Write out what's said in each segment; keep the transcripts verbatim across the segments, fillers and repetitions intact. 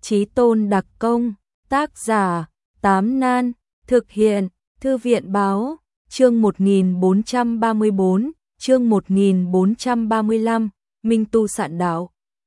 Chí tôn đặc công, tác giả, Tám Nan, thực hiện, Thư viện báo, chương một nghìn bốn trăm ba mươi bốn, chương một nghìn bốn trăm ba mươi lăm, Minh Tu Sạn Đạo.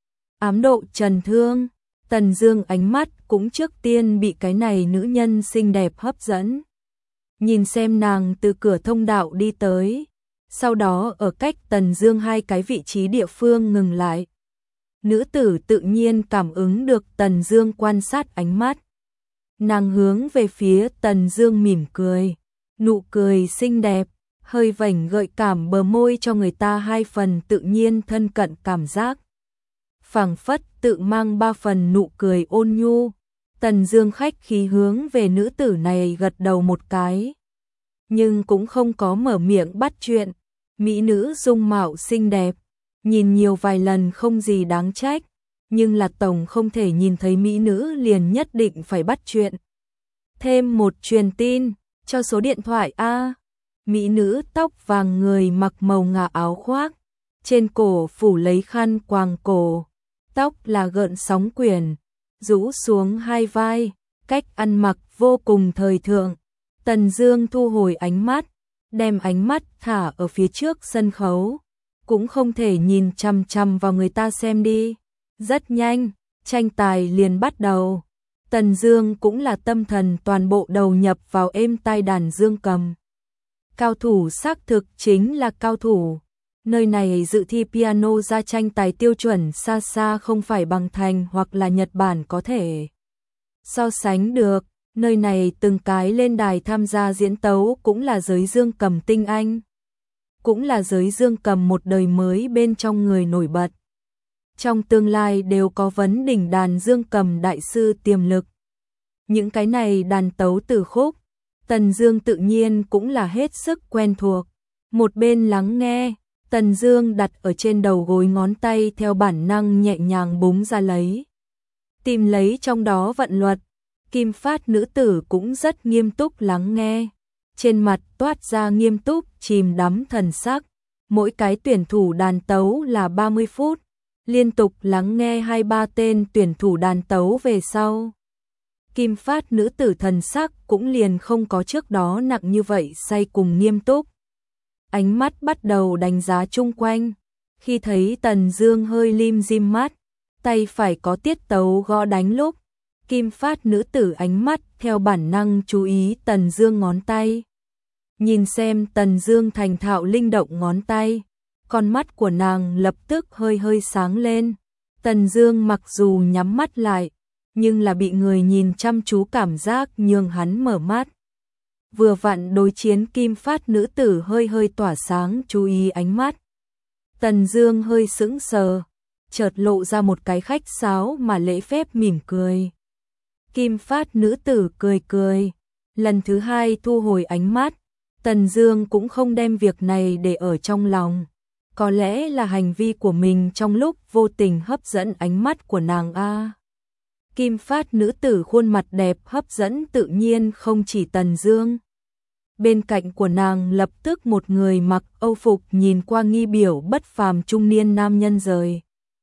Ám độ trần thương, Tần Dương ánh mắt cũng trước tiên bị cái này nữ nhân xinh đẹp hấp dẫn. Nhìn xem nàng từ cửa thông đạo đi tới, sau đó ở cách Tần Dương hai cái vị trí địa phương ngừng lại. Nữ tử tự nhiên cảm ứng được Tần Dương quan sát ánh mắt. Nàng hướng về phía Tần Dương mỉm cười, nụ cười xinh đẹp, hơi vểnh gợi cảm bờ môi cho người ta hai phần tự nhiên thân cận cảm giác. Phảng phất tự mang ba phần nụ cười ôn nhu. Tần Dương khách khí hướng về nữ tử này gật đầu một cái, nhưng cũng không có mở miệng bắt chuyện. Mỹ nữ dung mạo xinh đẹp, nhìn nhiều vài lần không gì đáng trách, nhưng là tổng không thể nhìn thấy mỹ nữ liền nhất định phải bắt chuyện. Thêm một truyền tin, cho số điện thoại a. Mỹ nữ tóc vàng người mặc màu ngà áo khoác, trên cổ phủ lấy khăn quàng cổ, tóc là gợn sóng quyển, rũ xuống hai vai, cách ăn mặc vô cùng thời thượng. Tần Dương thu hồi ánh mắt, đem ánh mắt thả ở phía trước sân khấu, cũng không thể nhìn chằm chằm vào người ta xem đi. Rất nhanh, tranh tài liền bắt đầu. Tần Dương cũng là tâm thần toàn bộ đầu nhập vào êm tai đàn dương cầm. Cao thủ xác thực chính là cao thủ. Nơi này dự thi piano ra tranh tài tiêu chuẩn xa xa không phải bằng Thành hoặc là Nhật Bản có thể so sánh được. Nơi này từng cái lên đài tham gia diễn tấu cũng là giới dương cầm tinh anh, cũng là giới dương cầm một đời mới bên trong người nổi bật. Trong tương lai đều có vấn đỉnh đàn dương cầm đại sư tiềm lực. Những cái này đàn tấu từ khúc, Tần Dương tự nhiên cũng là hết sức quen thuộc. Một bên lắng nghe, Tần Dương đặt ở trên đầu gối ngón tay theo bản năng nhẹ nhàng búng ra lấy, tìm lấy trong đó vận luật. Kim phát nữ tử cũng rất nghiêm túc lắng nghe, trên mặt toát ra nghiêm túc chìm đắm thần sắc. Mỗi cái tuyển thủ đàn tấu là ba mươi phút, liên tục lắng nghe hai ba tên tuyển thủ đàn tấu về sau. Kim phát nữ tử thần sắc cũng liền không có trước đó nặng như vậy say cùng nghiêm túc. Ánh mắt bắt đầu đánh giá chung quanh, khi thấy Tần Dương hơi lim dim mắt, tay phải có tiết tấu gõ đánh lúc, Kim phát nữ tử ánh mắt theo bản năng chú ý Tần Dương ngón tay. Nhìn xem Tần Dương thành thạo linh động ngón tay, con mắt của nàng lập tức hơi hơi sáng lên. Tần Dương mặc dù nhắm mắt lại, nhưng là bị người nhìn chăm chú cảm giác nhường hắn mở mắt. Vừa vặn đối chiến Kim phát nữ tử hơi hơi tỏa sáng chú ý ánh mắt. Tần Dương hơi sững sờ, chợt lộ ra một cái khách sáo mà lễ phép mỉm cười. Kim phát nữ tử cười cười, lần thứ hai thu hồi ánh mắt. Tần Dương cũng không đem việc này để ở trong lòng. Có lẽ là hành vi của mình trong lúc vô tình hấp dẫn ánh mắt của nàng a. Kim phát nữ tử khuôn mặt đẹp hấp dẫn tự nhiên không chỉ Tần Dương. Bên cạnh của nàng lập tức một người mặc Âu phục nhìn qua nghi biểu bất phàm trung niên nam nhân rời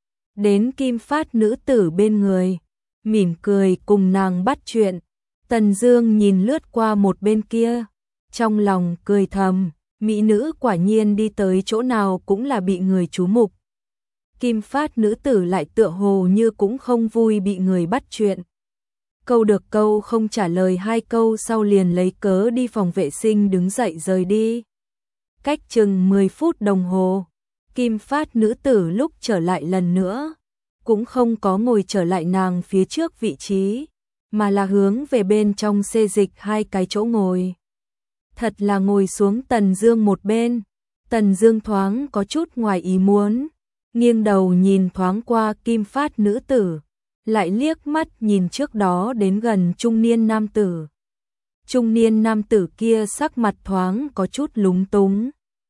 đến Kim phát nữ tử bên người, mỉm cười cùng nàng bắt chuyện. Tần Dương nhìn lướt qua một bên kia, trong lòng cười thầm, mỹ nữ quả nhiên đi tới chỗ nào cũng là bị người chú mục. Kim phát nữ tử lại tựa hồ như cũng không vui bị người bắt chuyện. Câu được câu không trả lời, hai câu sau liền lấy cớ đi phòng vệ sinh đứng dậy rời đi. Cách chừng mười phút đồng hồ, Kim phát nữ tử lúc trở lại lần nữa, cũng không có ngồi trở lại nàng phía trước vị trí, mà là hướng về bên trong xê dịch hai cái chỗ ngồi. Thật là ngồi xuống Tần Dương một bên. Tần Dương thoáng có chút ngoài ý muốn, nghiêng đầu nhìn thoáng qua Kim phát nữ tử, lại liếc mắt nhìn trước đó đến gần trung niên nam tử. Trung niên nam tử kia sắc mặt thoáng có chút lúng túng,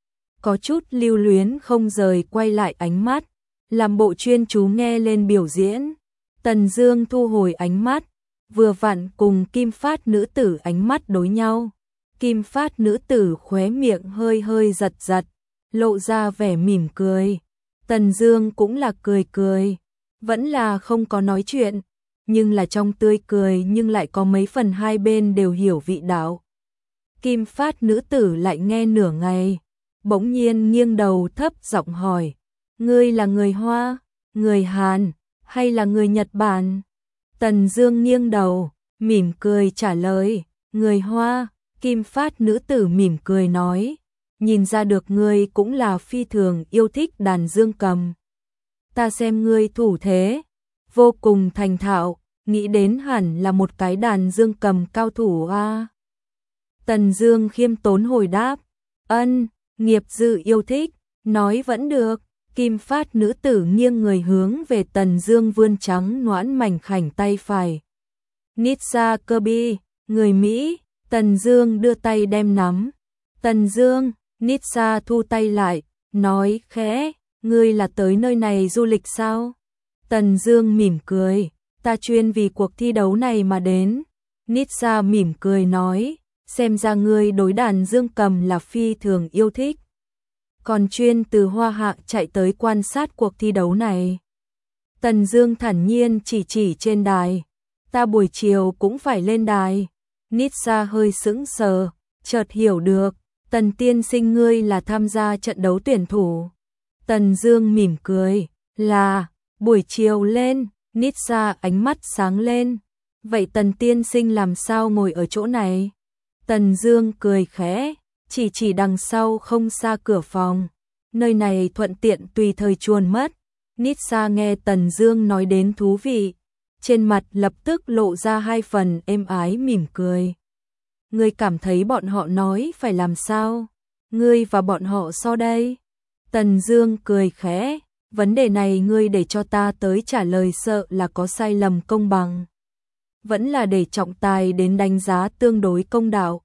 có chút lưu luyến không rời quay lại ánh mắt, làm bộ chuyên chú nghe lên biểu diễn. Tần Dương thu hồi ánh mắt, vừa vặn cùng Kim phát nữ tử ánh mắt đối nhau. Kim phát nữ tử khóe miệng hơi hơi giật giật, lộ ra vẻ mỉm cười. Tần Dương cũng là cười cười, vẫn là không có nói chuyện. nhưng là trong tươi cười nhưng lại có mấy phần hai bên đều hiểu vị đạo. Kim phát nữ tử lại nghe nửa ngày, bỗng nhiên nghiêng đầu thấp giọng hỏi, ngươi là người Hoa, người Hàn, hay là người Nhật Bản? Tần Dương nghiêng đầu, mỉm cười trả lời, người Hoa. Kim phát nữ tử mỉm cười nói, nhìn ra được ngươi cũng là phi thường yêu thích đàn dương cầm. Ta xem ngươi thủ thế, vô cùng thành thạo, nghĩ đến hẳn là một cái đàn dương cầm cao thủ a. Tần Dương khiêm tốn hồi đáp, ân, nghiệp dư yêu thích, nói vẫn được. Kim phát nữ tử nghiêng người hướng về Tần Dương vươn trắng nõn mảnh khảnh tay phải. Nitsa Kirby, người Mỹ. Tần Dương đưa tay đem nắm. Tần Dương, Nitsa thu tay lại, nói khẽ, ngươi là tới nơi này du lịch sao? Tần Dương mỉm cười, ta chuyên vì cuộc thi đấu này mà đến. Nitsa mỉm cười nói, xem ra ngươi đối đàn dương cầm là phi thường yêu thích. Còn chuyên từ Hoa Hạ chạy tới quan sát cuộc thi đấu này. Tần Dương thản nhiên chỉ chỉ trên đài, ta buổi chiều cũng phải lên đài. Nitsa hơi sững sờ, chợt hiểu được, Tần tiên sinh ngươi là tham gia trận đấu tuyển thủ. Tần Dương mỉm cười, là, buổi chiều lên. Nitsa ánh mắt sáng lên, vậy Tần tiên sinh làm sao ngồi ở chỗ này? Tần Dương cười khẽ, chỉ chỉ đằng sau không xa cửa phòng, nơi này thuận tiện tùy thời chuồn mất. Nitsa nghe Tần Dương nói đến thú vị, trên mặt lập tức lộ ra hai phần êm ái mỉm cười. Ngươi cảm thấy bọn họ nói phải làm sao? Ngươi và bọn họ so đây? Tần Dương cười khẽ, vấn đề này ngươi để cho ta tới trả lời sợ là có sai lầm công bằng. Vẫn là để trọng tài đến đánh giá tương đối công đạo.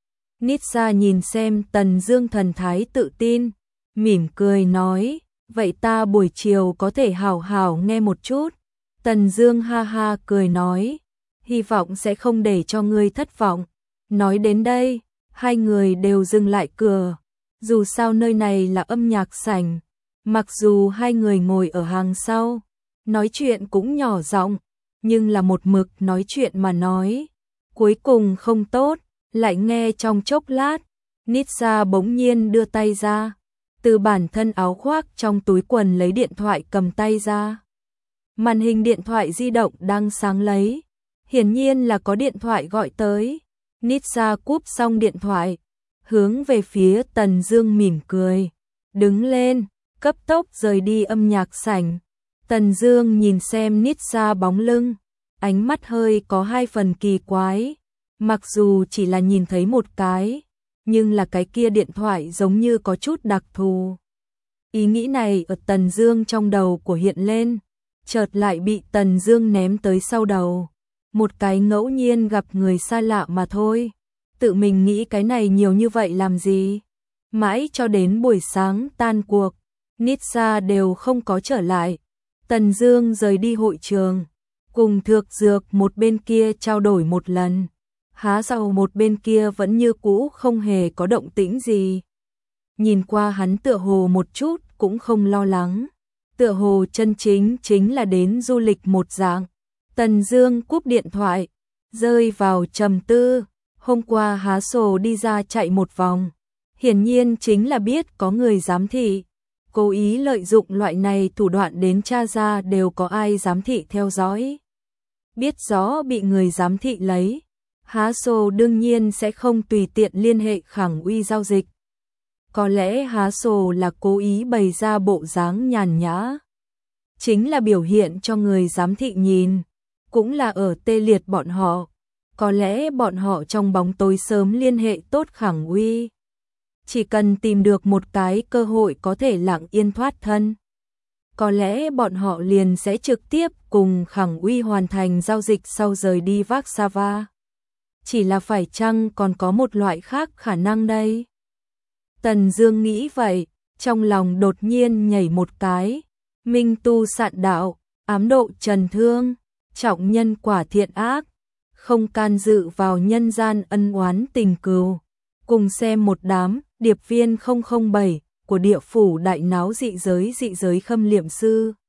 Nitsa nhìn xem Tần Dương thần thái tự tin, mỉm cười nói, vậy ta buổi chiều có thể hảo hảo nghe một chút. Tần Dương ha ha cười nói, hy vọng sẽ không để cho ngươi thất vọng. Nói đến đây, hai người đều dừng lại cười. Dù sao nơi này là âm nhạc sảnh, mặc dù hai người ngồi ở hàng sau, nói chuyện cũng nhỏ giọng, nhưng là một mực nói chuyện mà nói. Cuối cùng không tốt, lại nghe trong chốc lát, Nitsa bỗng nhiên đưa tay ra, từ bản thân áo khoác trong túi quần lấy điện thoại cầm tay ra. Màn hình điện thoại di động đang sáng lấy, hiển nhiên là có điện thoại gọi tới. Nitsa cúp xong điện thoại, hướng về phía Tần Dương mỉm cười, đứng lên, cấp tốc rời đi âm nhạc sảnh. Tần Dương nhìn xem Nitsa bóng lưng, ánh mắt hơi có hai phần kỳ quái, mặc dù chỉ là nhìn thấy một cái, nhưng là cái kia điện thoại giống như có chút đặc thù. Ý nghĩ này ở Tần Dương trong đầu của hiện lên, chợt lại bị Tần Dương ném tới sau đầu. Một cái ngẫu nhiên gặp người xa lạ mà thôi, tự mình nghĩ cái này nhiều như vậy làm gì? Mãi cho đến buổi sáng tan cuộc, Nitsa đều không có trở lại. Tần Dương rời đi hội trường, cùng Thược Dược một bên kia trao đổi một lần. Há Sầu một bên kia vẫn như cũ không hề có động tĩnh gì. Nhìn qua hắn tựa hồ một chút cũng không lo lắng, tựa hồ chân chính chính là đến du lịch một dạng. Tần Dương cúp điện thoại, rơi vào trầm tư. Hôm qua Há Sổ đi ra chạy một vòng, hiển nhiên chính là biết có người giám thị, cố ý lợi dụng loại này thủ đoạn đến tra ra đều có ai giám thị theo dõi. Biết rõ bị người giám thị lấy, Há Sổ đương nhiên sẽ không tùy tiện liên hệ Khẳng Uy giao dịch. Có lẽ Há Sổ là cố ý bày ra bộ dáng nhàn nhã, chính là biểu hiện cho người giám thị nhìn, cũng là ở tê liệt bọn họ. Có lẽ bọn họ trong bóng tối sớm liên hệ tốt Khẳng Uy, chỉ cần tìm được một cái cơ hội có thể lặng yên thoát thân. Có lẽ bọn họ liền sẽ trực tiếp cùng Khẳng Uy hoàn thành giao dịch sau rời đi Warsaw. Chỉ là phải chăng còn có một loại khác khả năng đây? Tần Dương nghĩ vậy, trong lòng đột nhiên nhảy một cái. Minh tu sạn đạo, ám độ trần thương, trọng nhân quả thiện ác, không can dự vào nhân gian ân oán tình cừu. Cùng xem một đám điệp viên không không bảy của địa phủ đại náo dị giới dị giới khâm liệm sư.